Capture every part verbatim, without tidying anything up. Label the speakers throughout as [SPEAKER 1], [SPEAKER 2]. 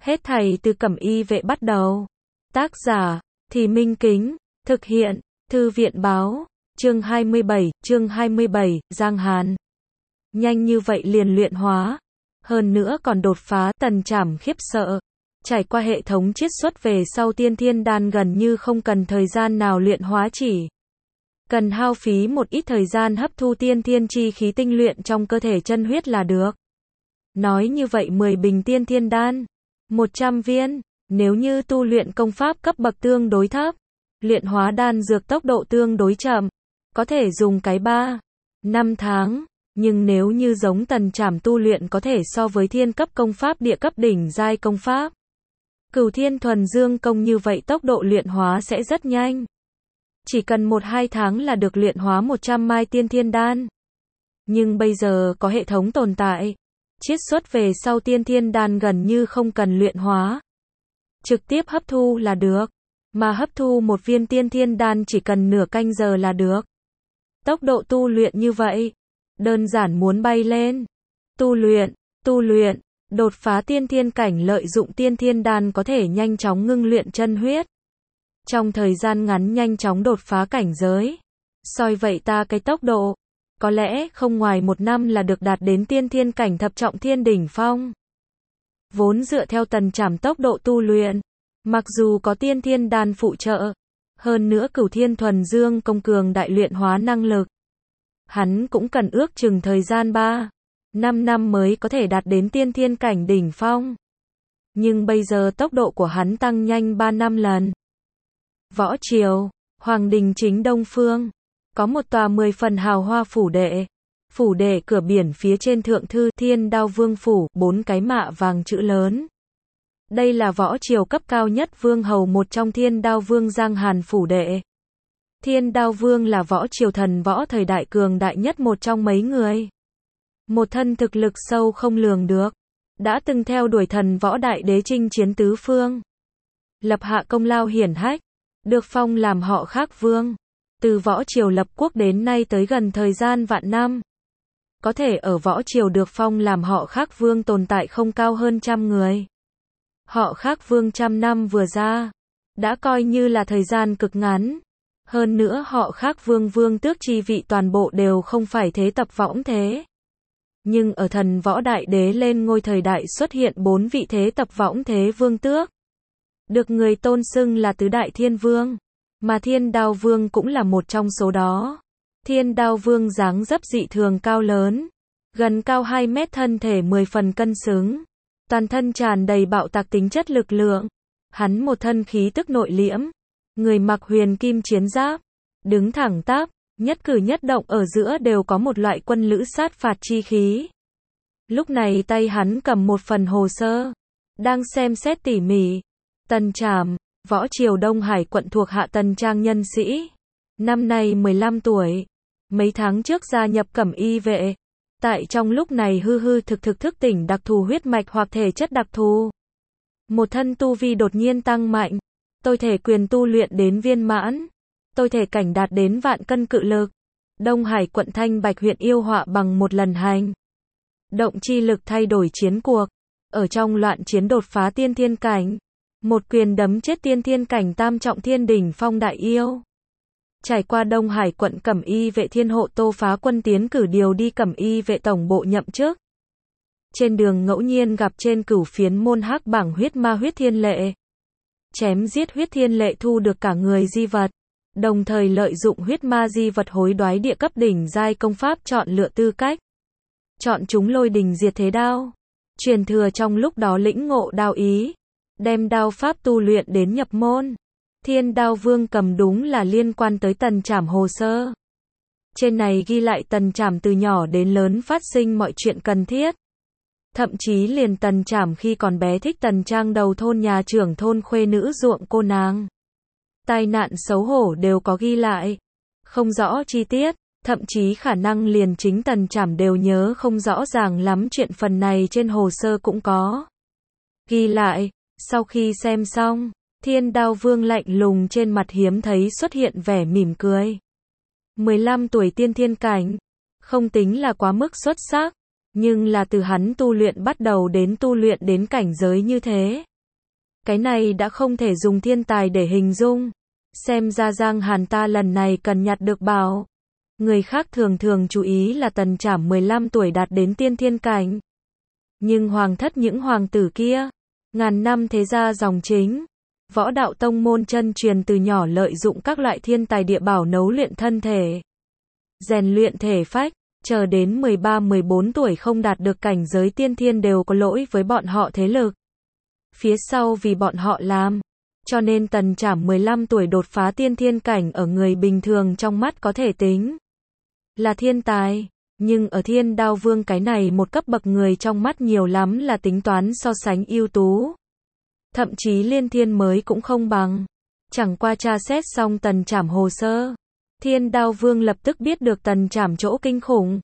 [SPEAKER 1] Hết thảy từ Cẩm Y Vệ bắt đầu. Tác giả, Thì Minh Kính, thực hiện, Thư viện báo, chương hai mươi bảy, chương hai mươi bảy, Giang Hàn. Nhanh như vậy liền luyện hóa, hơn nữa còn đột phá, Tần Trảm khiếp sợ. Trải qua hệ thống chiết xuất về sau tiên thiên đan gần như không cần thời gian nào luyện hóa, chỉ cần hao phí một ít thời gian hấp thu tiên thiên chi khí tinh luyện trong cơ thể chân huyết là được. Nói như vậy mười bình tiên thiên đan, một trăm viên, nếu như tu luyện công pháp cấp bậc tương đối thấp, luyện hóa đan dược tốc độ tương đối chậm, có thể dùng cái ba, năm tháng, nhưng nếu như giống Tần Trảm tu luyện có thể so với thiên cấp công pháp địa cấp đỉnh giai công pháp. Cửu Thiên Thuần Dương công như vậy tốc độ luyện hóa sẽ rất nhanh. Chỉ cần một hai tháng là được luyện hóa một trăm mai tiên thiên đan. Nhưng bây giờ có hệ thống tồn tại, chiết xuất về sau tiên thiên đan gần như không cần luyện hóa. Trực tiếp hấp thu là được. Mà hấp thu một viên tiên thiên đan chỉ cần nửa canh giờ là được. Tốc độ tu luyện như vậy, đơn giản muốn bay lên. Tu luyện, tu luyện, đột phá tiên thiên cảnh lợi dụng tiên thiên đan có thể nhanh chóng ngưng luyện chân huyết. Trong thời gian ngắn nhanh chóng đột phá cảnh giới. Soi vậy ta cái tốc độ, có lẽ không ngoài một năm là được đạt đến tiên thiên cảnh thập trọng thiên đỉnh phong. Vốn dựa theo Tần Trảm tốc độ tu luyện, mặc dù có tiên thiên đan phụ trợ, hơn nữa Cửu Thiên Thuần Dương công cường đại luyện hóa năng lực, hắn cũng cần ước chừng thời gian ba, năm năm mới có thể đạt đến tiên thiên cảnh đỉnh phong. Nhưng bây giờ tốc độ của hắn tăng nhanh ba năm lần. Võ Triều, Hoàng đình chính đông phương, có một tòa mười phần hào hoa phủ đệ. Phủ đệ cửa biển phía trên thượng thư Thiên Đao Vương phủ, bốn cái mạ vàng chữ lớn. Đây là võ triều cấp cao nhất vương hầu một trong Thiên Đao Vương Giang Hàn phủ đệ. Thiên Đao Vương là võ triều thần võ thời đại cường đại nhất một trong mấy người. Một thân thực lực sâu không lường được, đã từng theo đuổi thần võ đại đế chinh chiến tứ phương. Lập hạ công lao hiển hách, được phong làm họ khác vương. Từ võ triều lập quốc đến nay tới gần thời gian vạn năm. Có thể ở võ triều được phong làm họ khác vương tồn tại không cao hơn trăm người. Họ khác vương trăm năm vừa ra, đã coi như là thời gian cực ngắn. Hơn nữa họ khác vương vương tước chi vị toàn bộ đều không phải thế tập võng thế. Nhưng ở thần võ đại đế lên ngôi thời đại xuất hiện bốn vị thế tập võng thế vương tước. Được người tôn xưng là tứ đại thiên vương. Mà Thiên Đao Vương cũng là một trong số đó. Thiên Đao Vương dáng dấp dị thường cao lớn, gần cao hai mét, thân thể mười phần cân xứng, toàn thân tràn đầy bạo tạc tính chất lực lượng. Hắn một thân khí tức nội liễm, người mặc huyền kim chiến giáp, đứng thẳng tắp, nhất cử nhất động ở giữa đều có một loại quân lữ sát phạt chi khí. Lúc này tay hắn cầm một phần hồ sơ, đang xem xét tỉ mỉ. Tần Trảm, võ triều Đông Hải quận thuộc hạ Tần Trang nhân sĩ, năm nay mười lăm tuổi, mấy tháng trước gia nhập Cẩm Y Vệ. Tại trong lúc này hư hư thực thực thức tỉnh đặc thù huyết mạch hoặc thể chất đặc thù. Một thân tu vi đột nhiên tăng mạnh, tôi thể quyền tu luyện đến viên mãn, tôi thể cảnh đạt đến vạn cân cự lực. Đông Hải quận Thanh Bạch huyện yêu họa bằng một lần hành động chi lực thay đổi chiến cuộc, ở trong loạn chiến đột phá tiên thiên cảnh. Một quyền đấm chết tiên thiên cảnh tam trọng thiên đỉnh phong đại yêu. Trải qua Đông Hải quận Cẩm Y Vệ thiên hộ Tô Phá Quân tiến cử điều đi Cẩm Y Vệ tổng bộ nhậm chức. Trên đường ngẫu nhiên gặp trên cửu phiến môn hắc bảng huyết ma huyết thiên lệ. Chém giết huyết thiên lệ thu được cả người di vật. Đồng thời lợi dụng huyết ma di vật hối đoái địa cấp đỉnh giai công pháp chọn lựa tư cách. Chọn chúng lôi đình diệt thế đao. Truyền thừa trong lúc đó lĩnh ngộ đao ý. Đem đao pháp tu luyện đến nhập môn. Thiên Đao Vương cầm đúng là liên quan tới Tần Trảm hồ sơ. Trên này ghi lại Tần Trảm từ nhỏ đến lớn phát sinh mọi chuyện cần thiết. Thậm chí liền Tần Trảm khi còn bé thích Tần Trang đầu thôn nhà trưởng thôn khuê nữ ruộng cô nàng. Tai nạn xấu hổ đều có ghi lại. Không rõ chi tiết, thậm chí khả năng liền chính Tần Trảm đều nhớ không rõ ràng lắm chuyện, phần này trên hồ sơ cũng có ghi lại. Sau khi xem xong, Thiên Đao Vương lạnh lùng trên mặt hiếm thấy xuất hiện vẻ mỉm cười. mười lăm tuổi tiên thiên cảnh, không tính là quá mức xuất sắc, nhưng là từ hắn tu luyện bắt đầu đến tu luyện đến cảnh giới như thế, Cái này đã không thể dùng thiên tài để hình dung. Xem ra Giang Hàn ta lần này cần nhặt được bảo. Người khác thường thường chú ý là Tần Trảm mười lăm tuổi đạt đến tiên thiên cảnh. Nhưng hoàng thất những hoàng tử kia, ngàn năm thế gia dòng chính, võ đạo tông môn chân truyền từ nhỏ lợi dụng các loại thiên tài địa bảo nấu luyện thân thể, rèn luyện thể phách, chờ đến mười ba mười bốn tuổi không đạt được cảnh giới tiên thiên đều có lỗi với bọn họ thế lực. Phía sau vì bọn họ làm, cho nên Tần Trảm mười lăm tuổi đột phá tiên thiên cảnh ở người bình thường trong mắt có thể tính là thiên tài, nhưng ở Thiên Đao Vương cái này một cấp bậc người trong mắt nhiều lắm là tính toán so sánh ưu tú. Thậm chí liên thiên mới cũng không bằng. Chẳng qua tra xét xong Tần Trảm hồ sơ, Thiên Đao Vương lập tức biết được Tần Trảm chỗ kinh khủng.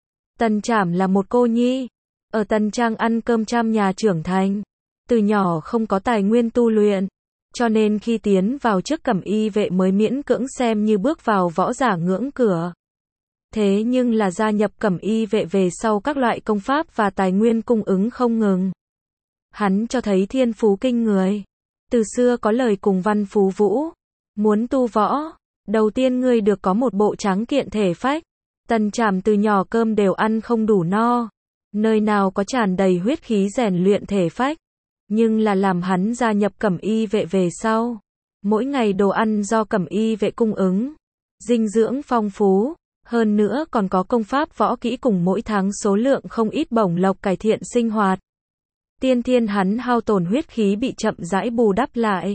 [SPEAKER 1] Tần Trảm là một cô nhi, ở Tần Trang ăn cơm trăm nhà trưởng thành, từ nhỏ không có tài nguyên tu luyện, cho nên khi tiến vào trước cẩm y vệ mới miễn cưỡng xem như bước vào võ giả ngưỡng cửa. Thế nhưng là gia nhập cẩm y vệ về sau các loại công pháp và tài nguyên cung ứng không ngừng. Hắn cho thấy thiên phú kinh người. Từ xưa có lời cùng văn phú vũ, muốn tu võ, đầu tiên ngươi được có một bộ tráng kiện thể phách. Tần Trảm từ nhỏ cơm đều ăn không đủ no, nơi nào có tràn đầy huyết khí rèn luyện thể phách. Nhưng là làm hắn gia nhập cẩm y vệ về sau, mỗi ngày đồ ăn do cẩm y vệ cung ứng, dinh dưỡng phong phú, hơn nữa còn có công pháp võ kỹ cùng mỗi tháng số lượng không ít bổng lộc cải thiện sinh hoạt. Tiên thiên hắn hao tổn huyết khí bị chậm rãi bù đắp lại.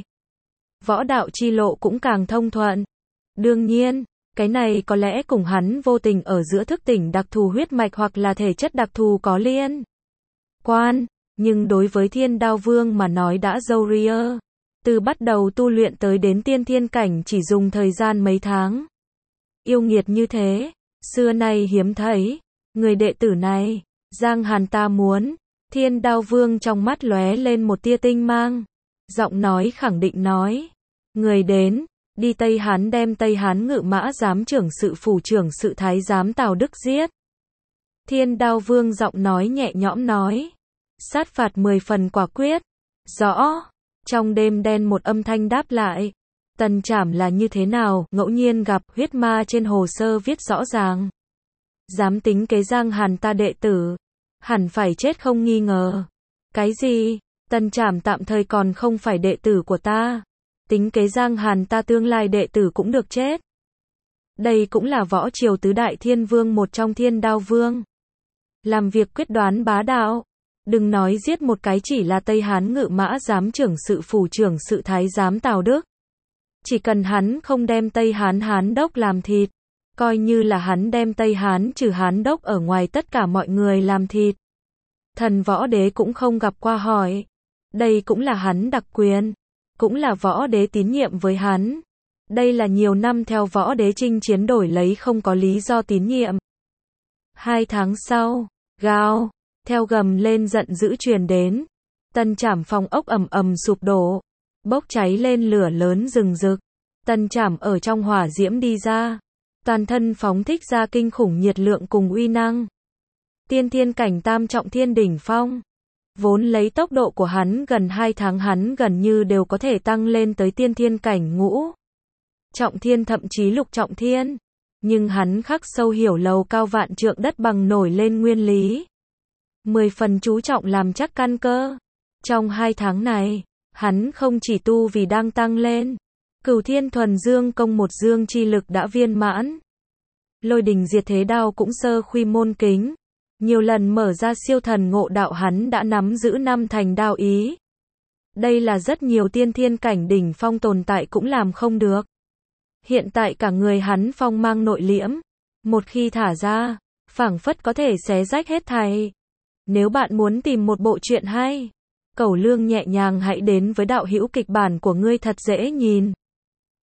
[SPEAKER 1] Võ đạo chi lộ cũng càng thông thuận. Đương nhiên, cái này có lẽ cùng hắn vô tình ở giữa thức tỉnh đặc thù huyết mạch hoặc là thể chất đặc thù có liên quan, nhưng đối với Thiên Đao Vương mà nói đã dâu ria. Từ bắt đầu tu luyện tới đến tiên thiên cảnh chỉ dùng thời gian mấy tháng. Yêu nghiệt như thế, xưa nay hiếm thấy. Người đệ tử này, Giang Hàn ta muốn. Thiên Đao Vương trong mắt lóe lên một tia tinh mang. Giọng nói khẳng định nói. Người đến, đi Tây Hán đem Tây Hán ngự mã giám trưởng sự phủ trưởng sự thái giám Tào Đức giết. Thiên Đao Vương giọng nói nhẹ nhõm nói. Sát phạt mười phần quả quyết. Rõ. Trong đêm đen một âm thanh đáp lại. Tần Trảm là như thế nào, ngẫu nhiên gặp huyết ma trên hồ sơ viết rõ ràng. Dám tính kế Giang Hàn ta đệ tử, hẳn phải chết không nghi ngờ. Cái gì? Tần Trảm tạm thời còn không phải đệ tử của ta. Tính kế Giang Hàn ta tương lai đệ tử cũng được chết. Đây cũng là võ triều tứ đại thiên vương một trong Thiên Đao Vương. Làm việc quyết đoán bá đạo. Đừng nói giết một cái chỉ là Tây Hán ngự mã giám trưởng sự phủ trưởng sự thái giám Tào Đức. Chỉ cần hắn không đem Tây Hán Hán đốc làm thịt, coi như là hắn đem Tây Hán trừ Hán đốc ở ngoài tất cả mọi người làm thịt. Thần võ đế cũng không gặp qua hỏi. Đây cũng là hắn đặc quyền, cũng là võ đế tín nhiệm với hắn. Đây là nhiều năm theo võ đế chinh chiến đổi lấy không có lý do tín nhiệm. Hai tháng sau, gào, theo gầm lên giận dữ truyền đến. Tần Trảm phòng ốc ầm ầm sụp đổ, bốc cháy lên lửa lớn rừng rực. Tần Trảm ở trong hỏa diễm đi ra, toàn thân phóng thích ra kinh khủng nhiệt lượng cùng uy năng. Tiên thiên cảnh tam trọng thiên đỉnh phong. Vốn lấy tốc độ của hắn gần hai tháng hắn gần như đều có thể tăng lên tới tiên thiên cảnh ngũ trọng thiên thậm chí lục trọng thiên. Nhưng hắn khắc sâu hiểu lầu cao vạn trượng đất bằng nổi lên nguyên lý. Mười phần chú trọng làm chắc căn cơ. Trong hai tháng này, hắn không chỉ tu vì đang tăng lên. Cửu thiên thuần dương công một dương chi lực đã viên mãn. Lôi đình diệt thế đao cũng sơ khuy môn kính. Nhiều lần mở ra siêu thần ngộ đạo hắn đã nắm giữ năm thành đao ý. Đây là rất nhiều tiên thiên cảnh đỉnh phong tồn tại cũng làm không được. Hiện tại cả người hắn phong mang nội liễm. Một khi thả ra, phảng phất có thể xé rách hết thảy. Nếu bạn muốn tìm một bộ truyện hay, Cẩu Lương nhẹ nhàng hãy đến với đạo hữu kịch bản của ngươi thật dễ nhìn.